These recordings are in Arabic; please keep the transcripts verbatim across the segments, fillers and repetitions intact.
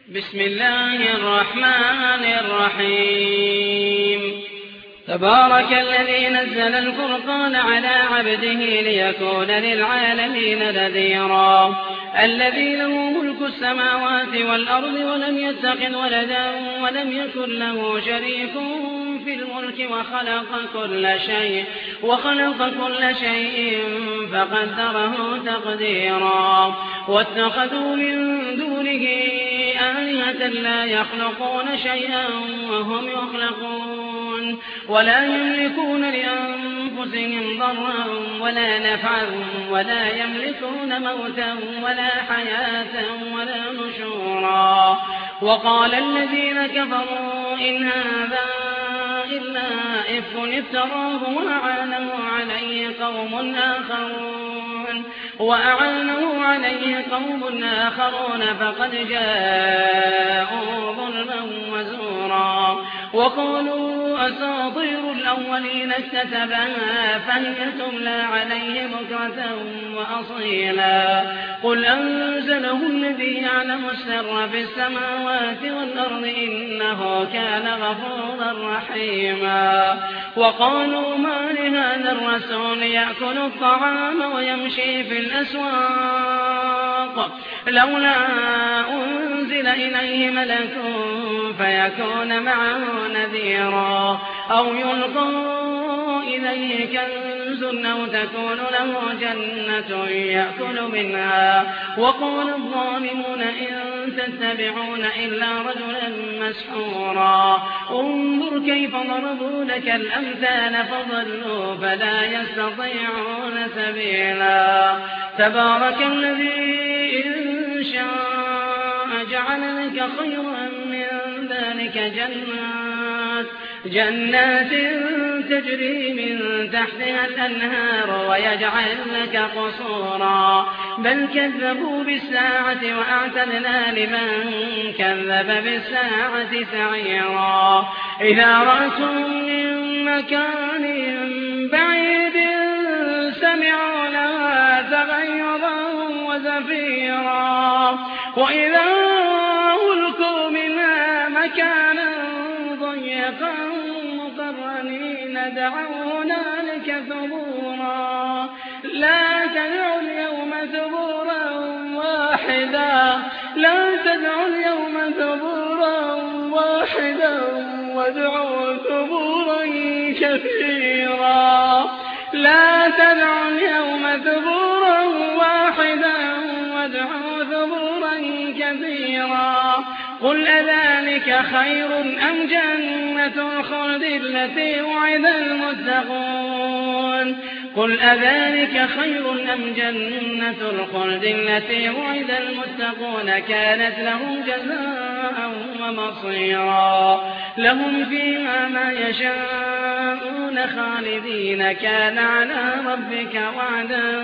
بسم الله الرحمن الرحيم تبارك الذي نزل الفرقان على عبده ليكون للعالمين نذيرا الذي له ملك السماوات والأرض ولم يتخذ ولدا ولم يكن له شريك في الملك وخلق كل شيء وخلق كل شيء فقدره تقديرا واتخذوا من دونه آلهة لا يخلقون شيئا وهم يخلقون ولا يملكون لأنفسهم ضرا ولا نفعا ولا يملكون موتا ولا حياة ولا نشورا وقال الذين كفروا إن هذا إلا إفك افتراه وأعانه عليه قوم آخرون وأعانه عليه قوم آخرون فقد جاءوا ظلما وزورا وقالوا أساطير الأولين اكتتبها فهي تملى عليه بكرة وأصيلا قل أنزله الذي يعلم السر في السماوات والأرض إنه كان غفورا رحيما وقالوا ما لهذا الرسول يأكل الطعام ويمشي في الأسواق لولا أنزل إليه ملك فيكون معه نذيرا أو يلقى إليه كنز أو تكون له جنة يأكل منها وقال الظالمون إن تتبعون إلا رجلا مسحورا انظر كيف ضربوا لك الأمثال فضلوا فلا يستطيعون سبيلا تبارك الذي إن شاء جعل لك خيرا من ذلك جنات جنات تجري من تحتها الأنهار ويجعل لك قصورا بل كذبوا بالساعة وأعتدنا لمن كذب بالساعة سعيرا إذا رأتهم من مكان بعيد سمعوا لها تغيظا وزفيرا وإذا ألقوا منها مكانا ضيقا مقرنين دعوا هنالك ثبورا لا تدعوا اليوم ثبورا واحدا لا تدعوا اليوم ثبورا واحدا وادعوا ثبورا كثيرا لا تدعوا اليوم ثبورا واحدا وادعوا ثبورا كثيرا قل أذلك خير أم جنة الخلد التي وعد المتقون قل أذلك خير أم جنة الخلد التي وعد المتقون كانت لهم جزاء ومصيرا لهم فيها ما يشاءون خالدين كان على ربك وعدا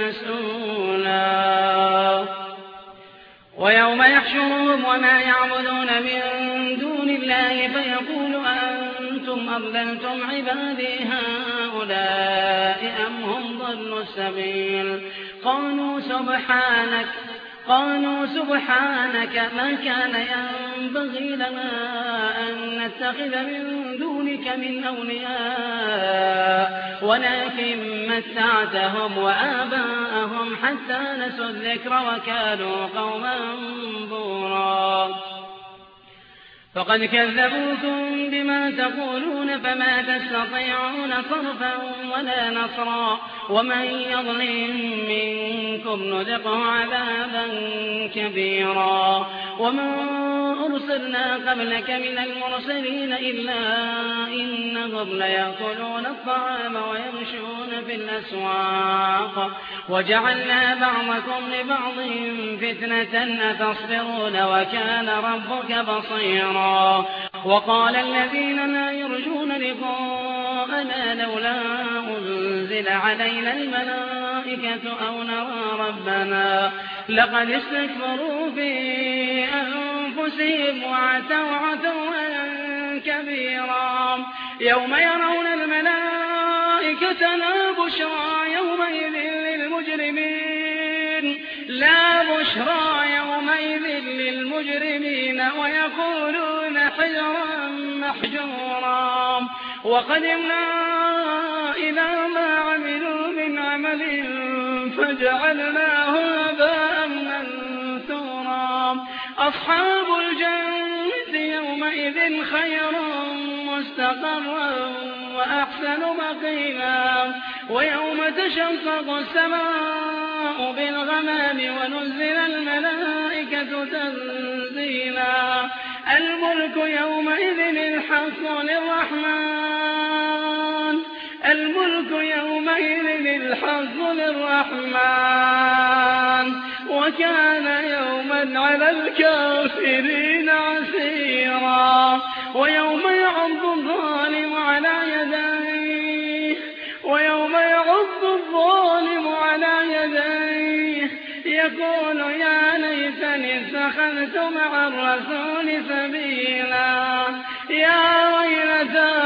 مسئولا ويوم يحشرهم وما يعبدون من دون الله فيقول أنتم أضللتم عبادي هؤلاء أم هم ضلوا السبيل قالوا سبحانك قالوا سبحانك ما كان ينبغي لنا أن نتخذ من دونك من أولياء ولكن متعتهم وآباءهم حتى نسوا الذكر وكانوا قوما بورا فقد كذبوكم بما تقولون فما تستطيعون صرفا ولا نصرا ومن يظلم منكم نذقه عذابا كبيرا وما أرسلنا قبلك من المرسلين إلا إنهم ليأكلون الطعام ويمشون في الأسواق وجعلنا بعضكم لبعض فتنة أتصبرون وكان ربك بصيرا وقال الذين لا يرجون لقاءنا لولا أنزل علينا الملائكة أو نرى ربنا لقد استكبروا في أنفسهم وعتوا عتوا كبيرا يوم يرون الملائكة لا بشرى يومئذ للمجرمين لا بشرى يومئذ للمجرمين المجرمين ويقولون حجرا محجورا وقدمنا إلى ما عملوا من عمل فجعلناه هباء منثورا أصحاب الجنة يومئذ خير مستقرا وأحسن مقيلا ويوم تشقق السماء بالغمام ونزل الملائكة تنزيلا الملك يومئذ الحق للرحمن الملك يومئذ الحق للرحمن وكان يوما على الكافرين عسيرا ويوم يعض الظالم على يديه ويوم يعض الظالم على يديه يقول يا ليتني اتخذت مع الرسول سبيلا يا ويلتى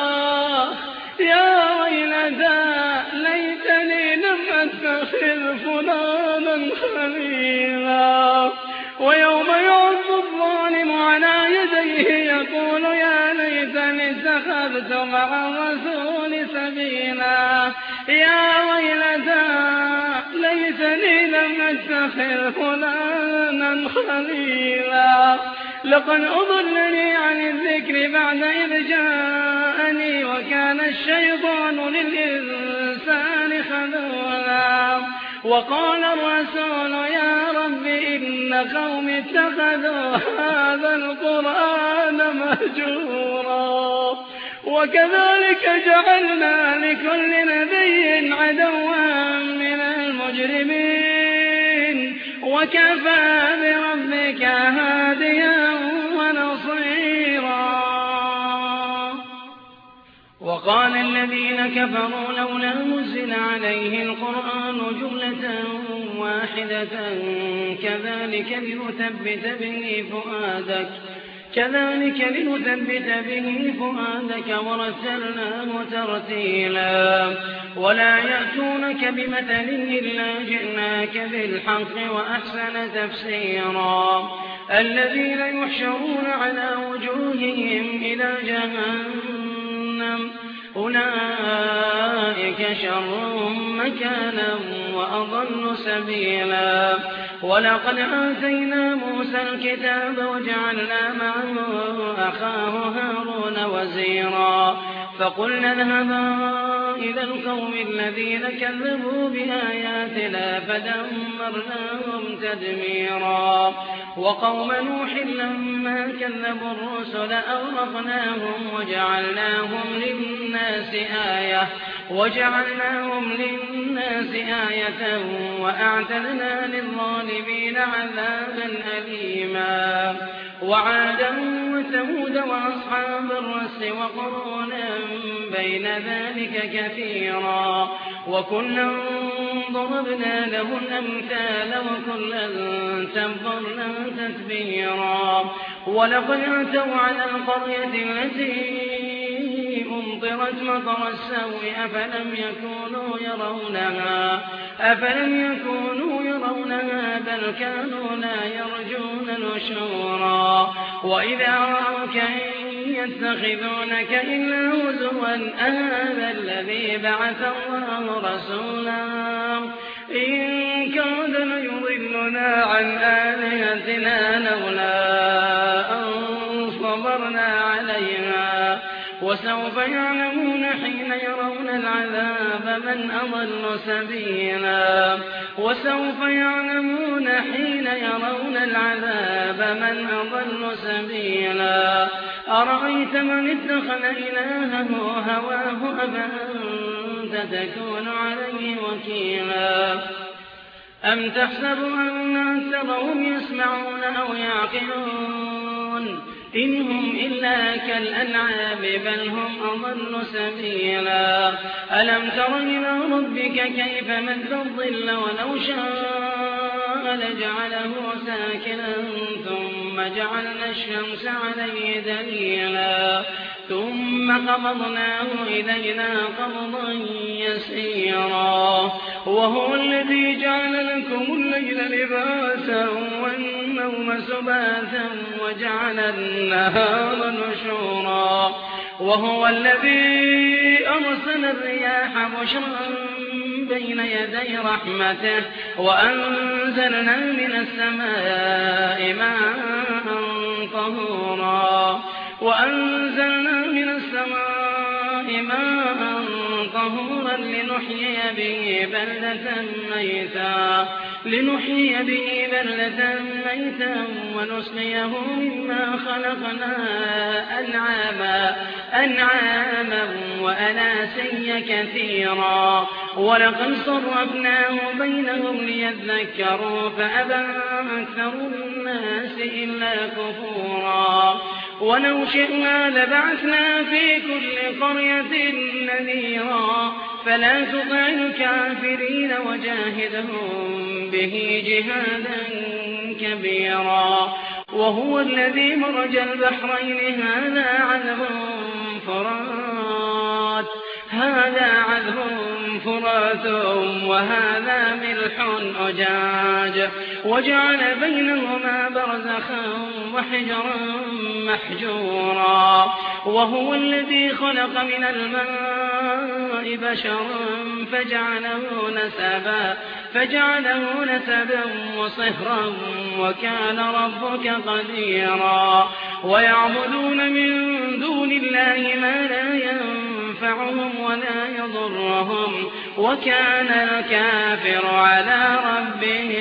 يا ويلتى ليتني لم أتخذ فلانا خليلا ويوم يعض الظالم على يديه يقول يا ليتني اتخذت مع الرسول سبيلا يا ويلتى ليتني لم أتخذ فلانا خليلا لقد أضلني عن الذكر بعد إذ جاءني وكان الشيطان للإنسان خذولا وقال الرسول يا رب إن قوم اتخذوا هذا القرآن مهجورا وكذلك جعلنا لكل نبي عدوا من المجرمين وكفى بربك هاديا ونصيرا وقال الذين كفروا لولا نزل عليه القرآن جملة واحدة كذلك لنثبت به فؤادك كذلك لنثبت به فؤادك ورتلناه ترتيلا ولا يأتونك بمثل إلا جئناك بالحق وأحسن تفسيرا الذين يحشرون على وجوههم إلى جهنم أولئك شر مكانا وأضل سبيلا ولقد آتينا موسى الكتاب وجعلنا معه أخاه هارون وزيرا فقلنا اذهبا إلى القوم الذين كذبوا بآياتنا فدمرناهم تدميرا وقوم نوح لما كذبوا الرسل أغرقناهم وجعلناهم للناس آية وجعلناهم للناس آية وأعتدنا للظالمين عذابا أليما وعادا وثمود وأصحاب الرس وقرونا بين ذلك كثيرا وكلا ضربنا له الأمثال وكلا تبرنا تتبيرا ولقد أتوا على القرية التي أمطرت مطر السوء أفلم يكونوا يرونها أفلم يكونوا يرونها بل كانوا لا يرجون نشورا وإذا رأوك يتخذونك إلا هزوا أهذا الذي بعث الله رسولا إن كاد ليضلنا عن آلهتنا لولا أن صبرنا عليها وسوف يعلمون حين يرون العذاب من أضل سبيلا وسوف يعلمون حين يرون العذاب من أضل سبيلا أرأيت من اتخذ إلهه هواه أفأنت تكون عليه وكيلا أم تحسب أن أكثرهم يسمعون أو يعقلون إن هم إلا كالأنعام بل هم أضل سبيلا ألم تر إلى ربك كيف مد الظل ولو شاء لجعله ساكنا ثم جعلنا الشمس عليه دليلا ثم قبضناه إلينا قبضا يسيرا وهو الذي جعل لكم الليل لباسا والنوم سباتا وجعل النهار نشورا وهو الذي أرسل الرياح بشرا بين يدي رحمته وأنزلنا من السماء ماء طهورا وأنزلنا من السماء ماء طهورا لنحيي به بلدة ميتا لنحيي به بلدة ميتا ونسقيه مما خلقنا أنعاما أنعاما وأناسيا كثيرا ولقد صرفناه بينهم ليذكروا فأبى أكثر الناس إلا كفورا ولو شئنا لبعثنا في كل قرية نذيرا فلا تطع الكافرين وجاهدهم به جهادا كبيرا وهو الذي مرج البحرين هذا عذب فرات هذا عذب فرات وهذا ملح أجاج وجعل بينهما برزخا وحجرا محجورا وهو الذي خلق من الماء بشرا فجعله نسبا فجعله نسبا وصهرا وكان ربك قديرا ويعبدون من دون الله ما لا ينفعهم ولا يضرهم وكان الكافر على ربه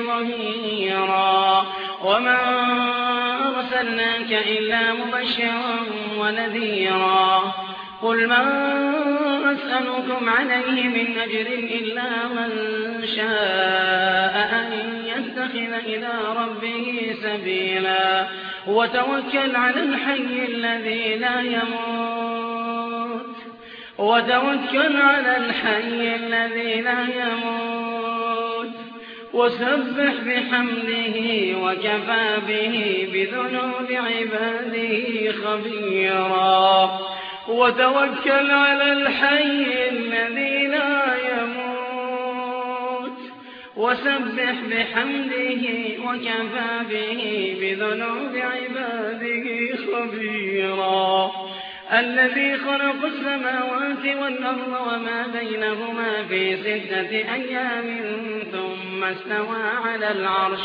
ظهيرا وما أرسلناك إلا مبشرا ونذيرا قل ما أسألكم عليه من أجر إلا من شاء أن يتخذ إلى ربه سبيلا وتوكل على الحي الذي لا يموت وتوكل على الحي الذي لا يموت وسبح بحمده وكفى به بذنوب عباده خبيرا وتوكل على الحي الذي لا يموت وسبح بحمده وكفى به بذنوب عباده خبيرا الذي خلق السماوات والأرض وما بينهما في ستة أيام ثم استوى على العرش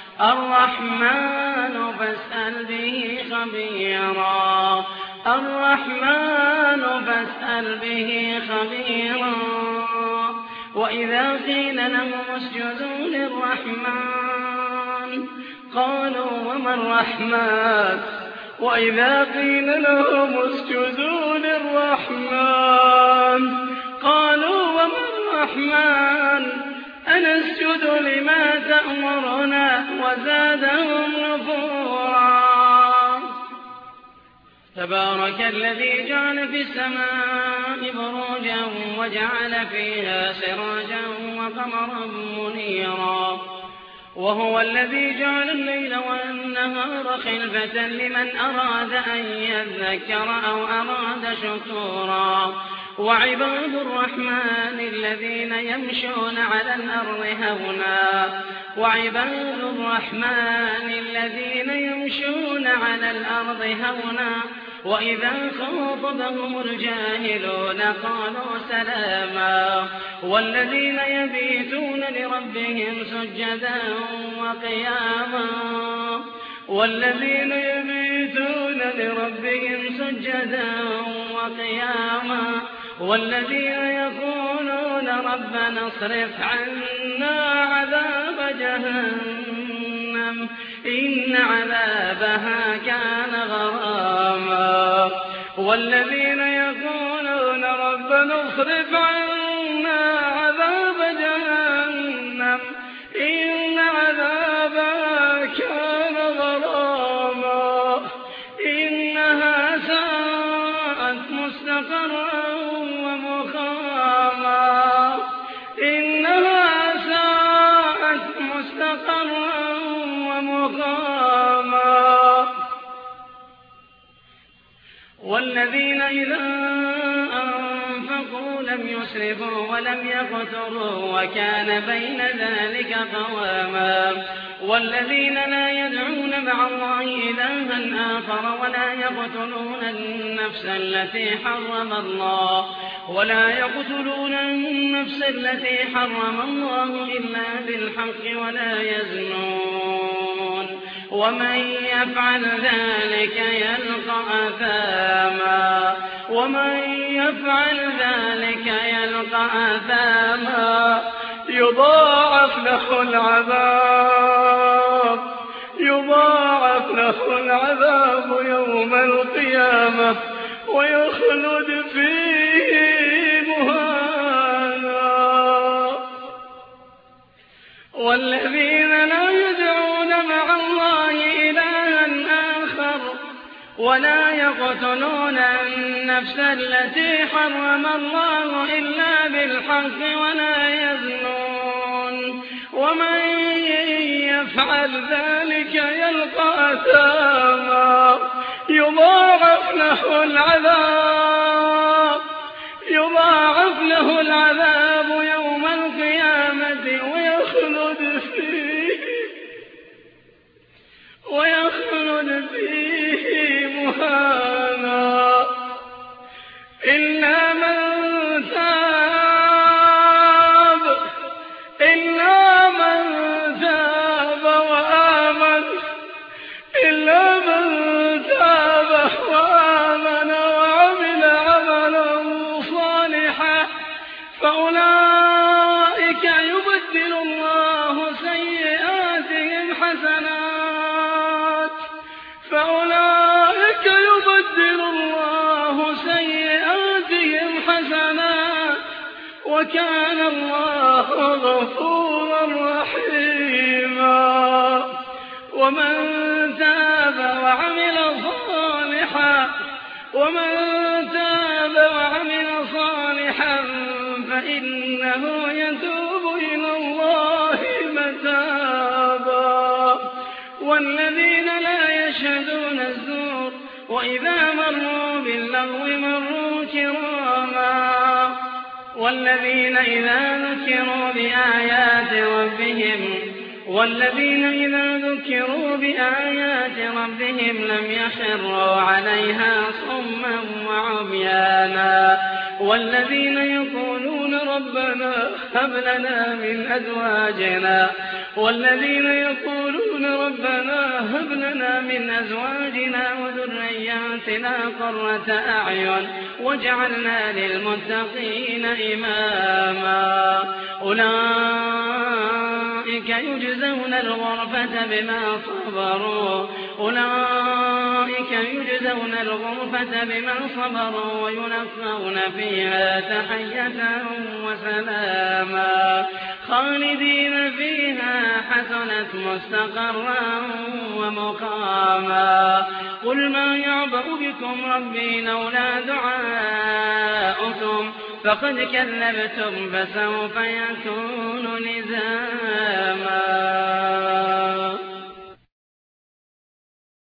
الرحمن فاسأل به خبيرا الرحمن فاسأل به خبيرا وإذا قيل لهم اسجدوا للرحمن قالوا وما الرحمن وإذا قيل لهم اسجدوا للرحمن قالوا وما الرحمن أنسجد لما تأمرنا وزادهم نفورا تبارك الذي جعل في السماء بروجا وجعل فيها سراجا وقمرا منيرا وهو الذي جعل الليل والنهار خلفة لمن أراد أن يذكر أو أراد شكورا وعباد الرحمن الذين يمشون على الأرض هونا وعباد الرحمن الذين يمشون على الأرض هونا وإذا خاطبهم الجاهلون قالوا سلاما والذين يبيتون لربهم سجدا وقياما والذين يبيتون لربهم سجدا وقياما والذين يقولون ربنا اصرف عنا عذاب جهنم إن عذابها كان غراما والذين يقولون ربنا اصرف عنا عذاب جهنم إن عذابها كان غراما إنها ساءت مستقرا ومقاما إنها ساءت مستقرا والذين إذا أنفقوا لم يسرفوا ولم يقتروا وكان بين ذلك قواما والذين لا يدعون مع الله إلها آخر ولا يقتلون النفس التي حرم الله ولا يقتلون النفس التي حرم الله إلا بالحق ولا يزنون ومن يفعل ذلك يلقى أثاما ومن يفعل ذلك يلقى أثاما يضاعف له العذاب يضاعف له العذاب يوم القيامة ويخلد فيه مهانا والذين لا يدعون مع الله إلها آخر ولا يقتلون النفس التي حرم الله إلا بالحق ولا يزنون ومن يفعل ذلك يلقى أثاما يضاعف له العذاب يضاعف له العذاب يوم القيامة ويخلد فيه ويخلد فيه مهانا إلا من تاب إلا من تاب وآمن إلا من تاب وآمن وعمل عملا صالحا فأولئك يبدل الله سيئاتهم حسنات فأولئك يبدل الله سيئاتهم حسنات وكان الله غفورا رحيما ومن تاب وعمل صالحا ومن تاب وعمل صالحا فإنه يتوب إلى الله متابا والذين لا يشهدون الزور وإذا مروا باللغو مروا كراما والذين إذا ذكروا بآيات ربهم والذين إذا ذكروا بآيات ربهم لم يخروا عليها صما وعميانا والذين يقولون ربنا هب لنا من أزواجنا والذين يقولون ربنا هب لنا من أزواجنا وذرياتنا قرة أعين واجعلنا للمتقين إماما أولئك يجزون الغرفة بما صبروا أولئك يجزون الغرفة بما صبروا وينفعون فيها تحية وسلاما خالدين فيها حسنت مستقرا ومقاما قل ما يعبأ بكم ربي لولا دعاؤكم فقد كذبتم فسوف يكون لزاما